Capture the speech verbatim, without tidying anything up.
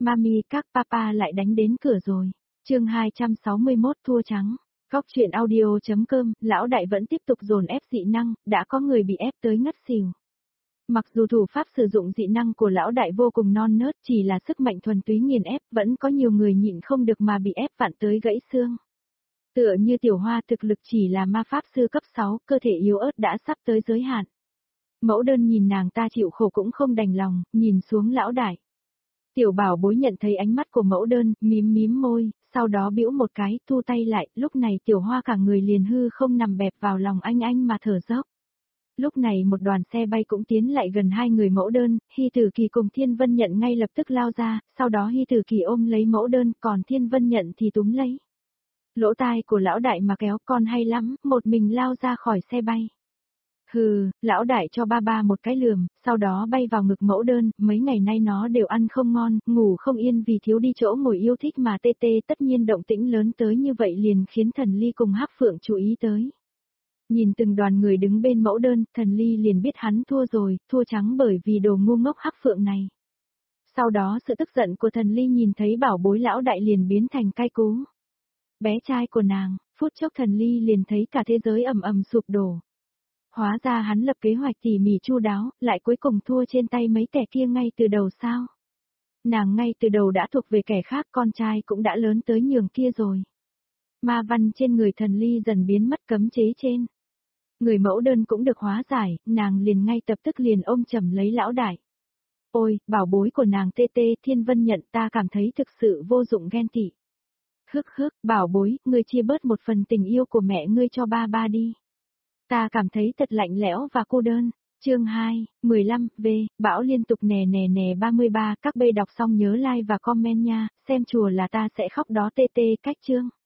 Mami các papa lại đánh đến cửa rồi. Chương hai trăm sáu mươi mốt thua trắng. Góc truyện audio.com, lão đại vẫn tiếp tục dồn ép dị năng, đã có người bị ép tới ngất xỉu. Mặc dù thủ pháp sử dụng dị năng của lão đại vô cùng non nớt, chỉ là sức mạnh thuần túy nghiền ép, vẫn có nhiều người nhịn không được mà bị ép vặn tới gãy xương. Tựa như Tiểu Hoa thực lực chỉ là ma pháp sư cấp sáu, cơ thể yếu ớt đã sắp tới giới hạn. Mẫu đơn nhìn nàng ta chịu khổ cũng không đành lòng, nhìn xuống lão đại. Tiểu bảo bối nhận thấy ánh mắt của mẫu đơn, mím mím môi, sau đó bĩu một cái, thu tay lại, lúc này Tiểu Hoa cả người liền hư không nằm bẹp vào lòng anh anh mà thở dốc. Lúc này một đoàn xe bay cũng tiến lại gần hai người mẫu đơn, Hy Tử Kỳ cùng Thiên Vân Nhận ngay lập tức lao ra, sau đó Hy Tử Kỳ ôm lấy mẫu đơn, còn Thiên Vân Nhận thì túm lấy. Lỗ tai của lão đại mà kéo con hay lắm, một mình lao ra khỏi xe bay. Hừ, lão đại cho ba ba một cái lườm, sau đó bay vào ngực mẫu đơn, mấy ngày nay nó đều ăn không ngon, ngủ không yên vì thiếu đi chỗ ngồi yêu thích mà tê tê, tất nhiên động tĩnh lớn tới như vậy liền khiến Thần Ly cùng Hắc Phượng chú ý tới. Nhìn từng đoàn người đứng bên mẫu đơn, Thần Ly liền biết hắn thua rồi, thua trắng bởi vì đồ ngu ngốc Hắc Phượng này. Sau đó sự tức giận của Thần Ly nhìn thấy bảo bối lão đại liền biến thành cay cú. Bé trai của nàng, phút chốc Thần Ly liền thấy cả thế giới ầm ầm sụp đổ. Hóa ra hắn lập kế hoạch tỉ mỉ chu đáo, lại cuối cùng thua trên tay mấy kẻ kia ngay từ đầu sao? Nàng ngay từ đầu đã thuộc về kẻ khác, con trai cũng đã lớn tới nhường kia rồi. Ma văn trên người Thần Ly dần biến mất cấm chế trên. Người mẫu đơn cũng được hóa giải, nàng liền ngay tập tức liền ôm chầm lấy lão đại. Ôi, bảo bối của nàng tê tê, Thiên Vân Nhận, ta cảm thấy thực sự vô dụng ghen tị. Hức hức, bảo bối, ngươi chia bớt một phần tình yêu của mẹ ngươi cho ba ba đi. Ta cảm thấy thật lạnh lẽo và cô đơn. Chương hai, mười lăm, V, bão liên tục nè nè nè ba mươi ba, các bê đọc xong nhớ like và comment nha, xem chùa là ta sẽ khóc đó tê tê cách chương.